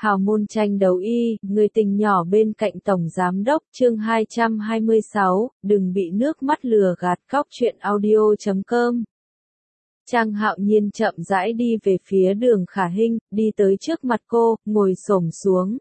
Hào môn tranh đấu y, người tình nhỏ bên cạnh Tổng Giám đốc, chương 226, đừng bị nước mắt lừa gạt. Cóc truyện audio.com. Trang Hạo Nhiên chậm rãi đi về phía Đường Khả Hinh, đi tới trước mặt cô, ngồi xổm xuống.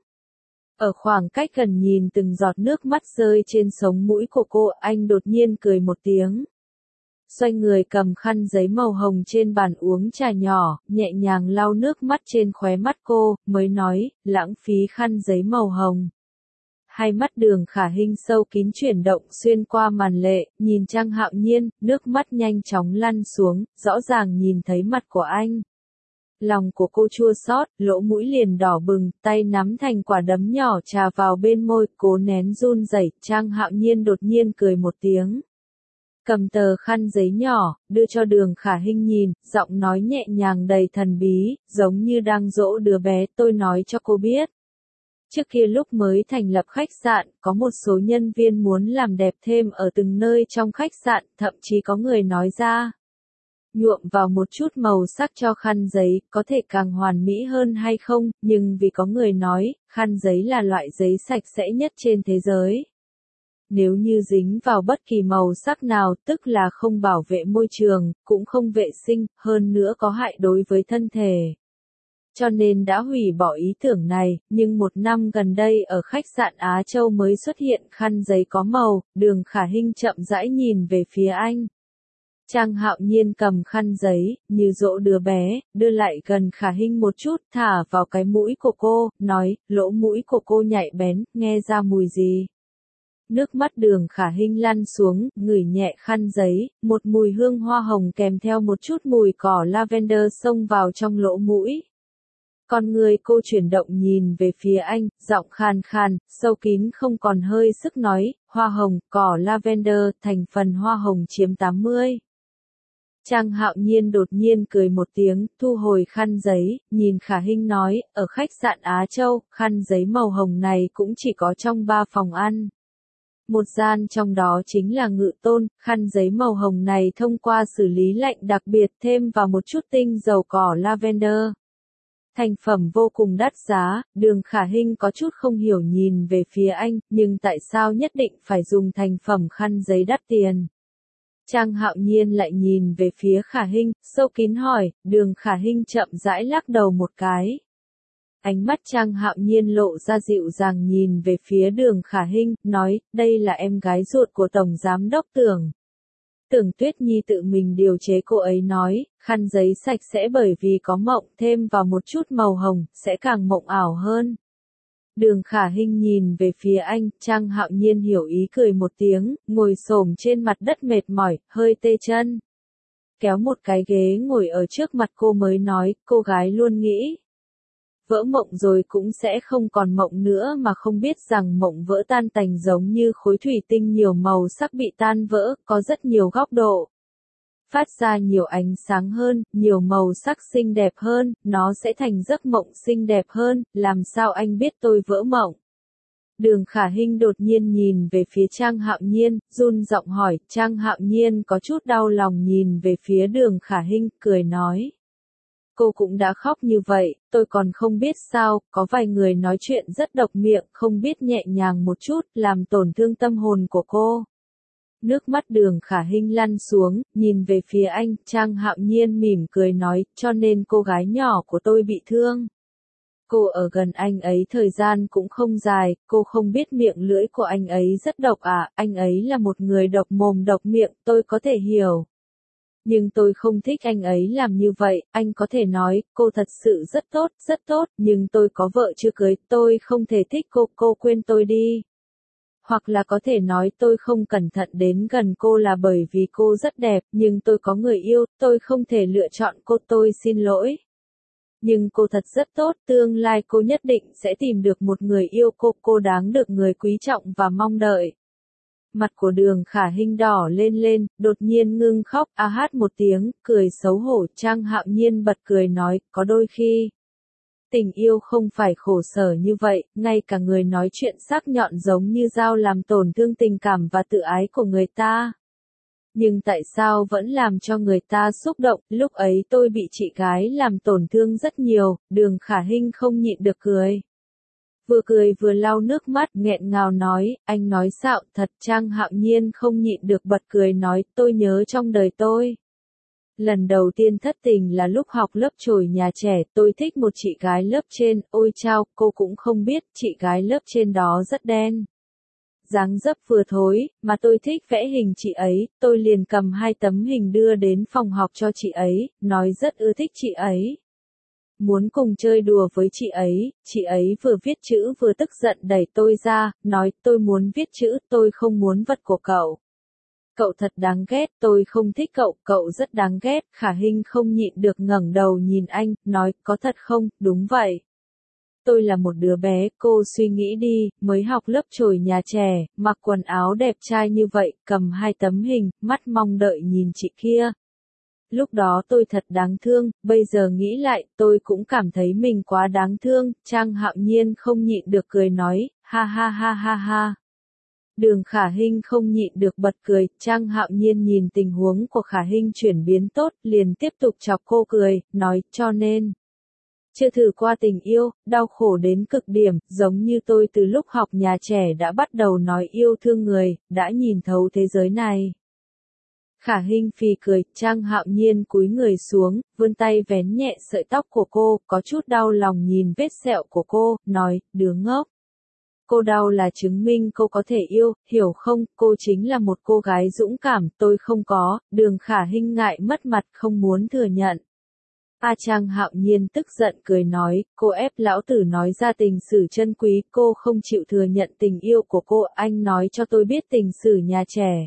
Ở khoảng cách gần nhìn từng giọt nước mắt rơi trên sống mũi của cô, anh đột nhiên cười một tiếng. Xoay người cầm khăn giấy màu hồng trên bàn uống trà nhỏ, nhẹ nhàng lau nước mắt trên khóe mắt cô, mới nói, lãng phí khăn giấy màu hồng. Hai mắt Đường Khả Hinh sâu kín chuyển động xuyên qua màn lệ, nhìn Trang Hạo Nhiên, nước mắt nhanh chóng lăn xuống, rõ ràng nhìn thấy mặt của anh. Lòng của cô chua xót, lỗ mũi liền đỏ bừng, tay nắm thành quả đấm nhỏ trà vào bên môi, cố nén run rẩy. Trang Hạo Nhiên đột nhiên cười một tiếng. Cầm tờ khăn giấy nhỏ, đưa cho Đường Khả Hinh nhìn, giọng nói nhẹ nhàng đầy thần bí, giống như đang dỗ đứa bé. Tôi nói cho cô biết. Trước kia lúc mới thành lập khách sạn, có một số nhân viên muốn làm đẹp thêm ở từng nơi trong khách sạn, thậm chí có người nói ra. Nhuộm vào một chút màu sắc cho khăn giấy, có thể càng hoàn mỹ hơn hay không, nhưng vì có người nói, khăn giấy là loại giấy sạch sẽ nhất trên thế giới. Nếu như dính vào bất kỳ màu sắc nào, tức là không bảo vệ môi trường, cũng không vệ sinh, hơn nữa có hại đối với thân thể. Cho nên đã hủy bỏ ý tưởng này, nhưng một năm gần đây ở khách sạn Á Châu mới xuất hiện khăn giấy có màu. Đường Khả Hinh chậm rãi nhìn về phía anh. Trang Hạo Nhiên cầm khăn giấy, như dỗ đứa bé, đưa lại gần Khả Hinh một chút, thả vào cái mũi của cô, nói, lỗ mũi của cô nhạy bén, nghe ra mùi gì. Nước mắt Đường Khả Hinh lăn xuống, ngửi nhẹ khăn giấy, một mùi hương hoa hồng kèm theo một chút mùi cỏ lavender xông vào trong lỗ mũi. Con người cô chuyển động nhìn về phía anh, giọng khàn khàn, sâu kín không còn hơi sức nói, hoa hồng, cỏ lavender, thành phần hoa hồng chiếm 80. Trang Hạo Nhiên đột nhiên cười một tiếng, thu hồi khăn giấy, nhìn Khả Hinh nói, ở khách sạn Á Châu, khăn giấy màu hồng này cũng chỉ có trong 3 phòng ăn. Một gian trong đó chính là Ngự Tôn, khăn giấy màu hồng này thông qua xử lý lạnh đặc biệt thêm vào một chút tinh dầu cỏ lavender. Thành phẩm vô cùng đắt giá. Đường Khả Hinh có chút không hiểu nhìn về phía anh, nhưng tại sao nhất định phải dùng thành phẩm khăn giấy đắt tiền? Trang Hạo Nhiên lại nhìn về phía Khả Hinh, sâu kín hỏi. Đường Khả Hinh chậm rãi lắc đầu một cái. Ánh mắt Trang Hạo Nhiên lộ ra dịu dàng nhìn về phía Đường Khả Hinh, nói, đây là em gái ruột của Tổng Giám đốc Tưởng. Tưởng Tuyết Nhi tự mình điều chế. Cô ấy nói, khăn giấy sạch sẽ bởi vì có mộng thêm vào một chút màu hồng, sẽ càng mộng ảo hơn. Đường Khả Hinh nhìn về phía anh, Trang Hạo Nhiên hiểu ý cười một tiếng, ngồi xổm trên mặt đất mệt mỏi, hơi tê chân. Kéo một cái ghế ngồi ở trước mặt cô mới nói, cô gái luôn nghĩ. Vỡ mộng rồi cũng sẽ không còn mộng nữa mà không biết rằng mộng vỡ tan tành giống như khối thủy tinh nhiều màu sắc bị tan vỡ, có rất nhiều góc độ. Phát ra nhiều ánh sáng hơn, nhiều màu sắc xinh đẹp hơn, nó sẽ thành giấc mộng xinh đẹp hơn, làm sao anh biết tôi vỡ mộng? Đường Khả Hinh đột nhiên nhìn về phía Trang Hạo Nhiên, run giọng hỏi. Trang Hạo Nhiên có chút đau lòng nhìn về phía Đường Khả Hinh, cười nói. Cô cũng đã khóc như vậy, tôi còn không biết sao, có vài người nói chuyện rất độc miệng, không biết nhẹ nhàng một chút, làm tổn thương tâm hồn của cô. Nước mắt Đường Khả Hinh lăn xuống, nhìn về phía anh, Trang Hạo Nhiên mỉm cười nói, cho nên cô gái nhỏ của tôi bị thương. Cô ở gần anh ấy thời gian cũng không dài, cô không biết miệng lưỡi của anh ấy rất độc à, anh ấy là một người độc mồm độc miệng, tôi có thể hiểu. Nhưng tôi không thích anh ấy làm như vậy, anh có thể nói, cô thật sự rất tốt, nhưng tôi có vợ chưa cưới, tôi không thể thích cô quên tôi đi. Hoặc là có thể nói tôi không cẩn thận đến gần cô là bởi vì cô rất đẹp, nhưng tôi có người yêu, tôi không thể lựa chọn cô, tôi xin lỗi. Nhưng cô thật rất tốt, tương lai cô nhất định sẽ tìm được một người yêu cô đáng được người quý trọng và mong đợi. Mặt của Đường Khả Hinh đỏ lên, đột nhiên ngưng khóc, a hát một tiếng, cười xấu hổ. Trang Hạo Nhiên bật cười nói, có đôi khi, tình yêu không phải khổ sở như vậy, ngay cả người nói chuyện sắc nhọn giống như dao làm tổn thương tình cảm và tự ái của người ta. Nhưng tại sao vẫn làm cho người ta xúc động, lúc ấy tôi bị chị gái làm tổn thương rất nhiều. Đường Khả Hinh không nhịn được cười. Vừa cười vừa lau nước mắt, nghẹn ngào nói, anh nói xạo thật. Trang Hạo Nhiên không nhịn được bật cười nói, tôi nhớ trong đời tôi. Lần đầu tiên thất tình là lúc học lớp chổi nhà trẻ, tôi thích một chị gái lớp trên, ôi chao, cô cũng không biết, chị gái lớp trên đó rất đen. Dáng dấp vừa thối, mà tôi thích vẽ hình chị ấy, tôi liền cầm 2 tấm hình đưa đến phòng học cho chị ấy, nói rất ưa thích chị ấy. Muốn cùng chơi đùa với chị ấy vừa viết chữ vừa tức giận đẩy tôi ra, nói tôi muốn viết chữ, tôi không muốn vật của cậu. Cậu thật đáng ghét, tôi không thích cậu, cậu rất đáng ghét. Khả Hinh không nhịn được ngẩng đầu nhìn anh, nói, có thật không, đúng vậy. Tôi là một đứa bé, cô suy nghĩ đi, mới học lớp chổi nhà trẻ, mặc quần áo đẹp trai như vậy, cầm 2 tấm hình, mắt mong đợi nhìn chị kia. Lúc đó tôi thật đáng thương, bây giờ nghĩ lại, tôi cũng cảm thấy mình quá đáng thương. Trang Hạo Nhiên không nhịn được cười nói, ha ha ha ha ha. Đường Khả Hinh không nhịn được bật cười, Trang Hạo Nhiên nhìn tình huống của Khả Hinh chuyển biến tốt, liền tiếp tục chọc cô cười, nói, cho nên. Chưa thử qua tình yêu, đau khổ đến cực điểm, giống như tôi từ lúc học nhà trẻ đã bắt đầu nói yêu thương người, đã nhìn thấu thế giới này. Khả Hinh phì cười, Trang Hạo Nhiên cúi người xuống, vươn tay vén nhẹ sợi tóc của cô, có chút đau lòng nhìn vết sẹo của cô, nói, đứa ngốc. Cô đau là chứng minh cô có thể yêu, hiểu không, cô chính là một cô gái dũng cảm, tôi không có. Đường Khả Hinh ngại mất mặt không muốn thừa nhận. Trang Hạo Nhiên tức giận cười nói, cô ép lão tử nói ra tình sử chân quý, cô không chịu thừa nhận tình yêu của cô, anh nói cho tôi biết tình sử nhà trẻ.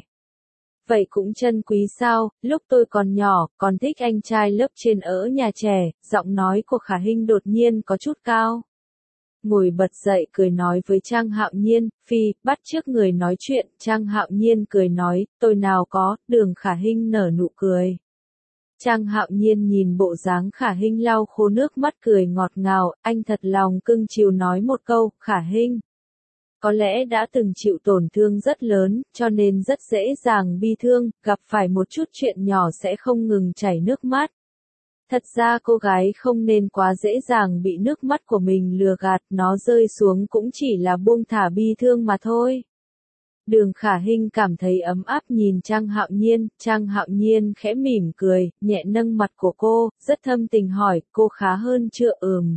Vậy cũng chân quý sao, lúc tôi còn nhỏ, còn thích anh trai lớp trên ở nhà trẻ. Giọng nói của Khả Hinh đột nhiên có chút cao. Ngồi bật dậy cười nói với Trang Hạo Nhiên, phi, bắt trước người nói chuyện. Trang Hạo Nhiên cười nói, tôi nào có. Đường Khả Hinh nở nụ cười. Trang Hạo Nhiên nhìn bộ dáng Khả Hinh lau khô nước mắt cười ngọt ngào, anh thật lòng cưng chiều nói một câu, Khả Hinh. Có lẽ đã từng chịu tổn thương rất lớn, cho nên rất dễ dàng bi thương, gặp phải một chút chuyện nhỏ sẽ không ngừng chảy nước mắt. Thật ra cô gái không nên quá dễ dàng bị nước mắt của mình lừa gạt, nó rơi xuống cũng chỉ là buông thả bi thương mà thôi. Đường Khả Hinh cảm thấy ấm áp nhìn Trang Hạo Nhiên khẽ mỉm cười, nhẹ nâng mặt của cô, rất thâm tình hỏi, cô khá hơn chưa?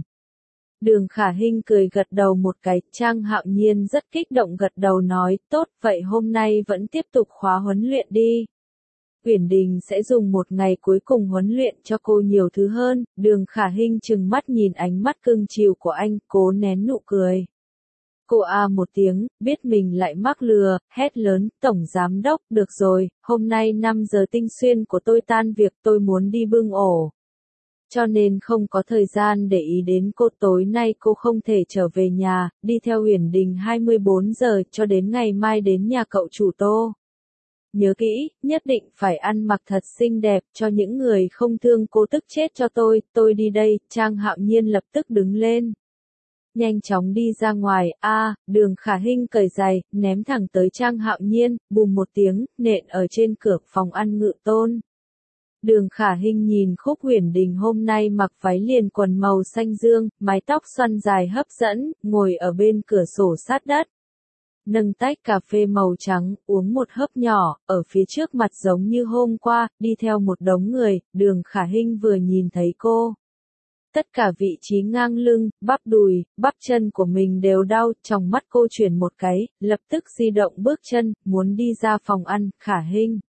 Đường Khả Hinh cười gật đầu một cái, Trang Hạo Nhiên rất kích động gật đầu nói, tốt, vậy hôm nay vẫn tiếp tục khóa huấn luyện đi. Uyển Đình sẽ dùng một ngày cuối cùng huấn luyện cho cô nhiều thứ hơn. Đường Khả Hinh trừng mắt nhìn ánh mắt cưng chiều của anh, cố nén nụ cười. Cô một tiếng, biết mình lại mắc lừa, hét lớn, Tổng Giám Đốc, được rồi, hôm nay 5 giờ tinh xuyên của tôi tan việc, tôi muốn đi bưng ổ. Cho nên không có thời gian để ý đến cô, tối nay cô không thể trở về nhà, đi theo Uyển Đình 24 giờ cho đến ngày mai đến nhà cậu chủ Tô. Nhớ kỹ, nhất định phải ăn mặc thật xinh đẹp, cho những người không thương cô tức chết cho tôi đi đây. Trang Hạo Nhiên lập tức đứng lên. Nhanh chóng đi ra ngoài, Đường Khả Hinh cởi giày, ném thẳng tới Trang Hạo Nhiên, bùm một tiếng, nện ở trên cửa phòng ăn Ngự Tôn. Đường Khả Hinh nhìn Khúc Uyển Đình hôm nay mặc váy liền quần màu xanh dương, mái tóc xoăn dài hấp dẫn, ngồi ở bên cửa sổ sát đất. Nâng tách cà phê màu trắng, uống một hớp nhỏ, ở phía trước mặt giống như hôm qua, đi theo một đống người. Đường Khả Hinh vừa nhìn thấy cô. Tất cả vị trí ngang lưng, bắp đùi, bắp chân của mình đều đau, trong mắt cô chuyển một cái, lập tức di động bước chân, muốn đi ra phòng ăn. Khả Hinh.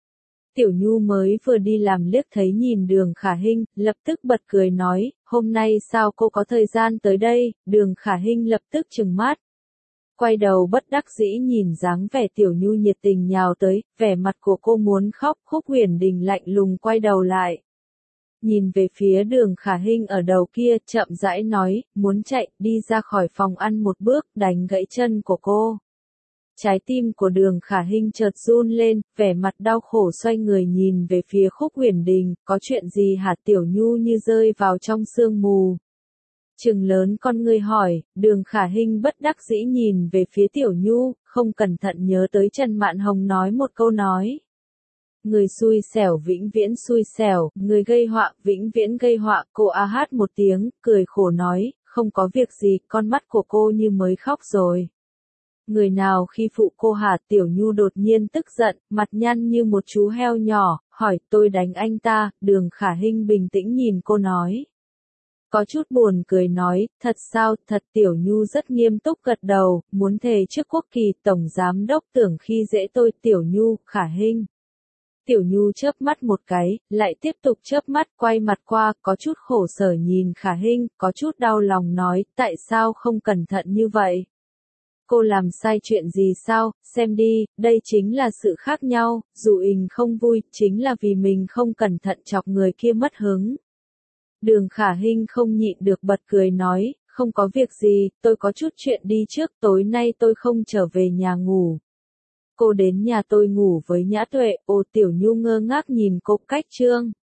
Tiểu Nhu mới vừa đi làm liếc thấy nhìn Đường Khả Hinh, lập tức bật cười nói, hôm nay sao cô có thời gian tới đây? Đường Khả Hinh lập tức trừng mắt. Quay đầu bất đắc dĩ nhìn dáng vẻ Tiểu Nhu nhiệt tình nhào tới, vẻ mặt của cô muốn khóc. Khúc Uyển Đình lạnh lùng quay đầu lại. Nhìn về phía Đường Khả Hinh ở đầu kia, chậm rãi nói, muốn chạy, đi ra khỏi phòng ăn một bước, đánh gãy chân của cô. Trái tim của Đường Khả Hinh chợt run lên, vẻ mặt đau khổ xoay người nhìn về phía Khúc Uyển Đình, có chuyện gì hả? Tiểu Nhu như rơi vào trong sương mù. Trừng lớn con ngươi hỏi, Đường Khả Hinh bất đắc dĩ nhìn về phía Tiểu Nhu, không cẩn thận nhớ tới Trần Mạn Hồng nói một câu nói. Người xui xẻo vĩnh viễn xui xẻo, người gây họa vĩnh viễn gây họa. Cô hát một tiếng, cười khổ nói, không có việc gì, con mắt của cô như mới khóc rồi. Người nào khi phụ cô hả? Tiểu Nhu đột nhiên tức giận, mặt nhăn như một chú heo nhỏ, hỏi tôi đánh anh ta. Đường Khả Hinh bình tĩnh nhìn cô nói. Có chút buồn cười nói, thật sao? Thật. Tiểu Nhu rất nghiêm túc gật đầu, muốn thề trước quốc kỳ. Tổng giám đốc tưởng khi dễ tôi. Tiểu Nhu, Khả Hinh. Tiểu Nhu chớp mắt một cái, lại tiếp tục chớp mắt, quay mặt qua, có chút khổ sở nhìn Khả Hinh, có chút đau lòng nói, tại sao không cẩn thận như vậy? Cô làm sai chuyện gì sao? Xem đi, đây chính là sự khác nhau, dù Ình không vui, chính là vì mình không cẩn thận chọc người kia mất hứng. Đường Khả Hinh không nhịn được bật cười nói, không có việc gì, tôi có chút chuyện đi trước, tối nay tôi không trở về nhà ngủ. Cô đến nhà tôi ngủ với Nhã Tuệ. Ô. Tiểu Nhu ngơ ngác nhìn cô. Cách chương